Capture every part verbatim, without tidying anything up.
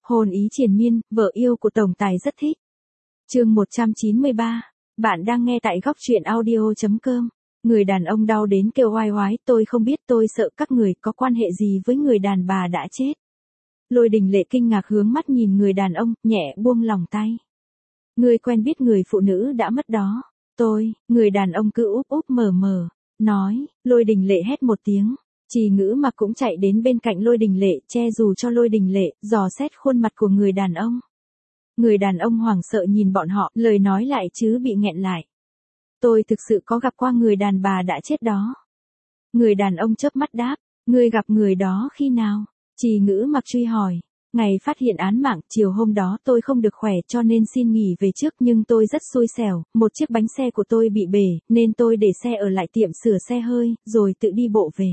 Hôn ý triền miên, vợ yêu của tổng tài rất thích. Chương một trăm chín mươi ba. Bạn đang nghe tại góc truyện audio chấm com. Người đàn ông đau đến kêu oai oái, tôi không biết, tôi sợ các người có quan hệ gì với người đàn bà đã chết. Lôi Đình Lệ kinh ngạc hướng mắt nhìn người đàn ông, nhẹ buông lòng tay. Ngươi quen biết người phụ nữ đã mất đó. Tôi, người đàn ông cứ úp úp mở mở, nói. Lôi Đình Lệ hét một tiếng. Trì Ngữ Mặc cũng chạy đến bên cạnh Lôi Đình Lệ, che dù cho Lôi Đình Lệ, dò xét khuôn mặt của người đàn ông. Người đàn ông hoảng sợ nhìn bọn họ, lời nói lại chứ bị nghẹn lại. Tôi thực sự có gặp qua người đàn bà đã chết đó. Người đàn ông chớp mắt đáp, ngươi gặp người đó khi nào? Trì Ngữ Mặc truy hỏi. Ngày phát hiện án mạng, chiều hôm đó tôi không được khỏe cho nên xin nghỉ về trước, nhưng tôi rất xui xẻo, một chiếc bánh xe của tôi bị bể, nên tôi để xe ở lại tiệm sửa xe hơi, rồi tự đi bộ về.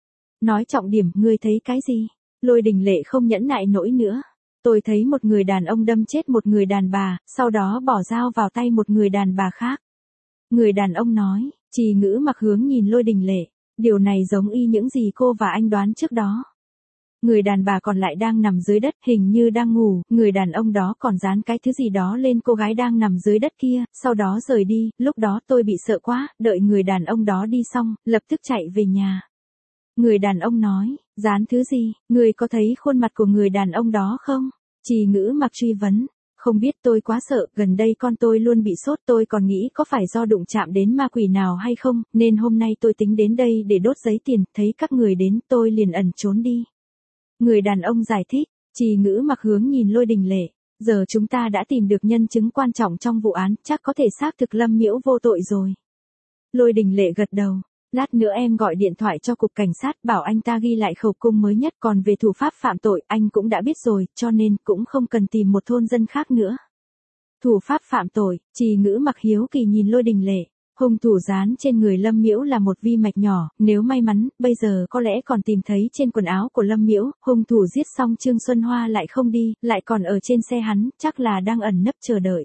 Nói trọng điểm, ngươi thấy cái gì? Lôi Đình Lệ không nhẫn nại nổi nữa. Tôi thấy một người đàn ông đâm chết một người đàn bà, sau đó bỏ dao vào tay một người đàn bà khác. Người đàn ông nói. Trì Ngữ Mặc hướng nhìn Lôi Đình Lệ. Điều này giống y những gì cô và anh đoán trước đó. Người đàn bà còn lại đang nằm dưới đất, hình như đang ngủ, người đàn ông đó còn dán cái thứ gì đó lên cô gái đang nằm dưới đất kia, sau đó rời đi, lúc đó tôi bị sợ quá, đợi người đàn ông đó đi xong, lập tức chạy về nhà. Người đàn ông nói, dán thứ gì, người có thấy khuôn mặt của người đàn ông đó không? Trì Ngữ Mặc truy vấn. Không biết, tôi quá sợ, gần đây con tôi luôn bị sốt, tôi còn nghĩ có phải do đụng chạm đến ma quỷ nào hay không, nên hôm nay tôi tính đến đây để đốt giấy tiền, thấy các người đến, tôi liền ẩn trốn đi. Người đàn ông giải thích. Trì Ngữ Mặc hướng nhìn Lôi Đình Lệ. Giờ chúng ta đã tìm được nhân chứng quan trọng trong vụ án, chắc có thể xác thực Lâm Miễu vô tội rồi. Lôi Đình Lệ gật đầu. Lát nữa em gọi điện thoại cho cục cảnh sát, bảo anh ta ghi lại khẩu cung mới nhất, còn về thủ pháp phạm tội anh cũng đã biết rồi, cho nên cũng không cần tìm một thôn dân khác nữa. Thủ pháp phạm tội? Trì Ngữ Mặc hiếu kỳ nhìn Lôi Đình Lệ. Hung thủ dán trên người Lâm Miễu là một vi mạch nhỏ, nếu may mắn, bây giờ có lẽ còn tìm thấy trên quần áo của Lâm Miễu, hung thủ giết xong Trương Xuân Hoa lại không đi, lại còn ở trên xe hắn, chắc là đang ẩn nấp chờ đợi.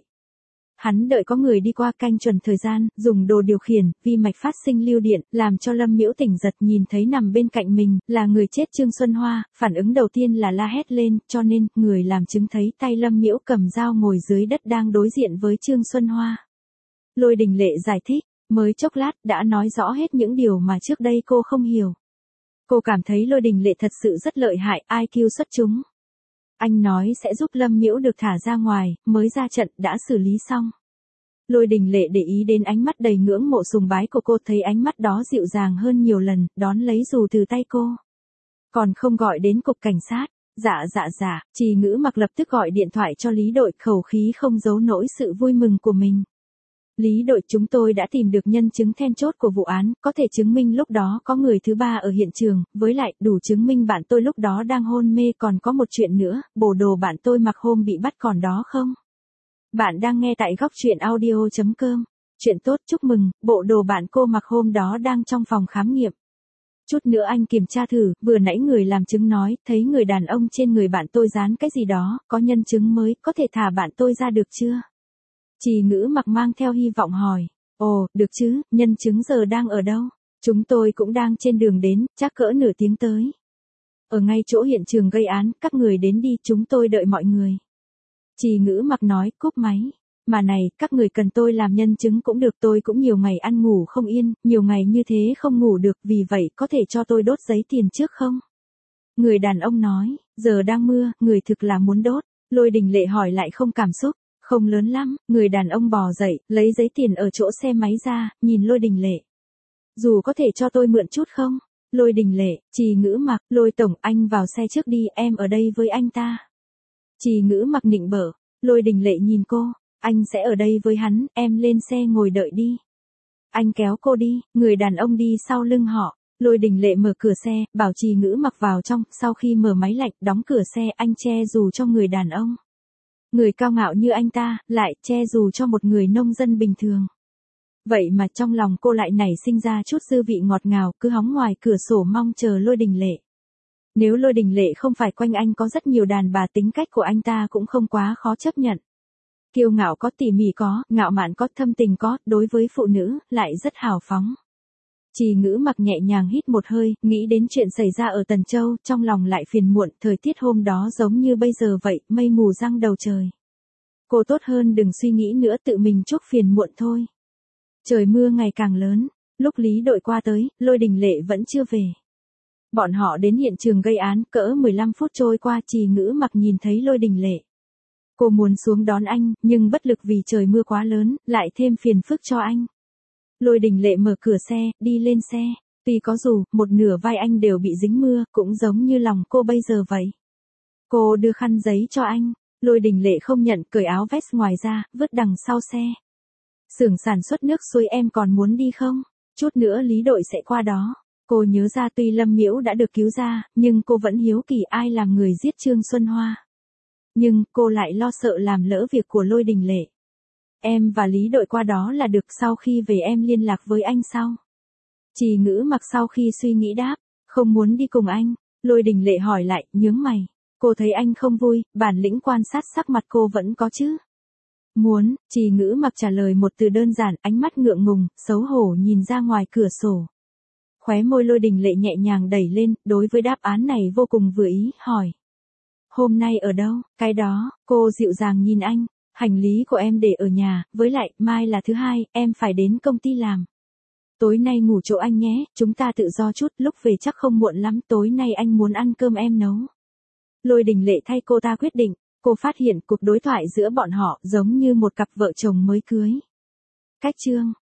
Hắn đợi có người đi qua canh chuẩn thời gian, dùng đồ điều khiển, vi mạch phát sinh lưu điện, làm cho Lâm Miễu tỉnh giật, nhìn thấy nằm bên cạnh mình, là người chết Trương Xuân Hoa, phản ứng đầu tiên là la hét lên, cho nên, người làm chứng thấy tay Lâm Miễu cầm dao ngồi dưới đất đang đối diện với Trương Xuân Hoa. Lôi Đình Lệ giải thích, mới chốc lát đã nói rõ hết những điều mà trước đây cô không hiểu. Cô cảm thấy Lôi Đình Lệ thật sự rất lợi hại, i kiu xuất chúng. Anh nói sẽ giúp Lâm Miễu được thả ra ngoài, mới ra trận, đã xử lý xong. Lôi Đình Lệ để ý đến ánh mắt đầy ngưỡng mộ sùng bái của cô, thấy ánh mắt đó dịu dàng hơn nhiều lần, đón lấy dù từ tay cô. Còn không gọi đến cục cảnh sát? Dạ dạ dạ, Trì Ngữ Mặc lập tức gọi điện thoại cho Lý đội, khẩu khí không giấu nổi sự vui mừng của mình. Lý đội, chúng tôi đã tìm được nhân chứng then chốt của vụ án, có thể chứng minh lúc đó có người thứ ba ở hiện trường, với lại, đủ chứng minh bạn tôi lúc đó đang hôn mê. Còn có một chuyện nữa, bộ đồ bạn tôi mặc hôm bị bắt còn đó không? Bạn đang nghe tại góc truyện audio chấm com. Chuyện tốt, chúc mừng, bộ đồ bạn cô mặc hôm đó đang trong phòng khám nghiệm. Chút nữa anh kiểm tra thử, vừa nãy người làm chứng nói, thấy người đàn ông trên người bạn tôi dán cái gì đó, có nhân chứng mới, có thể thả bạn tôi ra được chưa? Trì Ngữ Mặc mang theo hy vọng hỏi. Ồ, được chứ, nhân chứng giờ đang ở đâu? Chúng tôi cũng đang trên đường đến, chắc cỡ nửa tiếng tới. Ở ngay chỗ hiện trường gây án, các người đến đi, chúng tôi đợi mọi người. Trì Ngữ Mặc nói, cúp máy. Mà này, các người cần tôi làm nhân chứng cũng được, tôi cũng nhiều ngày ăn ngủ không yên, nhiều ngày như thế không ngủ được, vì vậy có thể cho tôi đốt giấy tiền trước không? Người đàn ông nói, giờ đang mưa, người thực là muốn đốt. Lôi Đình Lệ hỏi lại không cảm xúc. Không lớn lắm, người đàn ông bò dậy, lấy giấy tiền ở chỗ xe máy ra, nhìn Lôi Đình Lệ. Dù có thể cho tôi mượn chút không? Lôi Đình Lệ. Trì Ngữ Mặc, Lôi tổng, anh vào xe trước đi, em ở đây với anh ta. Trì Ngữ Mặc nịnh bợ. Lôi Đình Lệ nhìn cô, anh sẽ ở đây với hắn, em lên xe ngồi đợi đi. Anh kéo cô đi, người đàn ông đi sau lưng họ. Lôi Đình Lệ mở cửa xe, bảo Trì Ngữ Mặc vào trong, sau khi mở máy lạnh, đóng cửa xe, anh che dù cho người đàn ông. Người cao ngạo như anh ta, lại che dù cho một người nông dân bình thường. Vậy mà trong lòng cô lại nảy sinh ra chút dư vị ngọt ngào, cứ hóng ngoài cửa sổ mong chờ Lôi Đình Lệ. Nếu Lôi Đình Lệ không phải quanh anh có rất nhiều đàn bà, tính cách của anh ta cũng không quá khó chấp nhận. Kiêu ngạo có, tỉ mỉ có, ngạo mạn có, thâm tình có, đối với phụ nữ, lại rất hào phóng. Trì Ngữ Mặc nhẹ nhàng hít một hơi, nghĩ đến chuyện xảy ra ở Tần Châu, trong lòng lại phiền muộn, thời tiết hôm đó giống như bây giờ vậy, mây mù giăng đầu trời. Cô tốt hơn đừng suy nghĩ nữa, tự mình chuốc phiền muộn thôi. Trời mưa ngày càng lớn, lúc Lý đội qua tới, Lôi Đình Lệ vẫn chưa về. Bọn họ đến hiện trường gây án, cỡ mười lăm phút trôi qua, Trì Ngữ Mặc nhìn thấy Lôi Đình Lệ. Cô muốn xuống đón anh, nhưng bất lực vì trời mưa quá lớn, lại thêm phiền phức cho anh. Lôi Đình Lệ mở cửa xe, đi lên xe. Tuy có dù, một nửa vai anh đều bị dính mưa, cũng giống như lòng cô bây giờ vậy. Cô đưa khăn giấy cho anh. Lôi Đình Lệ không nhận, cởi áo vest ngoài ra, vứt đằng sau xe. Xưởng sản xuất nước suối em còn muốn đi không? Chút nữa Lý đội sẽ qua đó. Cô nhớ ra tuy Lâm Miễu đã được cứu ra, nhưng cô vẫn hiếu kỳ ai làm người giết Trương Xuân Hoa. Nhưng, cô lại lo sợ làm lỡ việc của Lôi Đình Lệ. Em và Lý đội qua đó là được, sau khi về em liên lạc với anh sau. Trì Ngữ Mặc sau khi suy nghĩ đáp, không muốn đi cùng anh. Lôi Đình Lệ hỏi lại, nhướng mày. Cô thấy anh không vui, bản lĩnh quan sát sắc mặt cô vẫn có chứ. Muốn, Trì Ngữ Mặc trả lời một từ đơn giản, ánh mắt ngượng ngùng, xấu hổ nhìn ra ngoài cửa sổ. Khóe môi Lôi Đình Lệ nhẹ nhàng đẩy lên, đối với đáp án này vô cùng vừa ý, hỏi. Hôm nay ở đâu? Cái đó, cô dịu dàng nhìn anh. Hành lý của em để ở nhà, với lại, mai là thứ hai, em phải đến công ty làm. Tối nay ngủ chỗ anh nhé, chúng ta tự do chút, lúc về chắc không muộn lắm, tối nay anh muốn ăn cơm em nấu. Lôi Đình Lệ thay cô ta quyết định, cô phát hiện cuộc đối thoại giữa bọn họ giống như một cặp vợ chồng mới cưới. Cách chương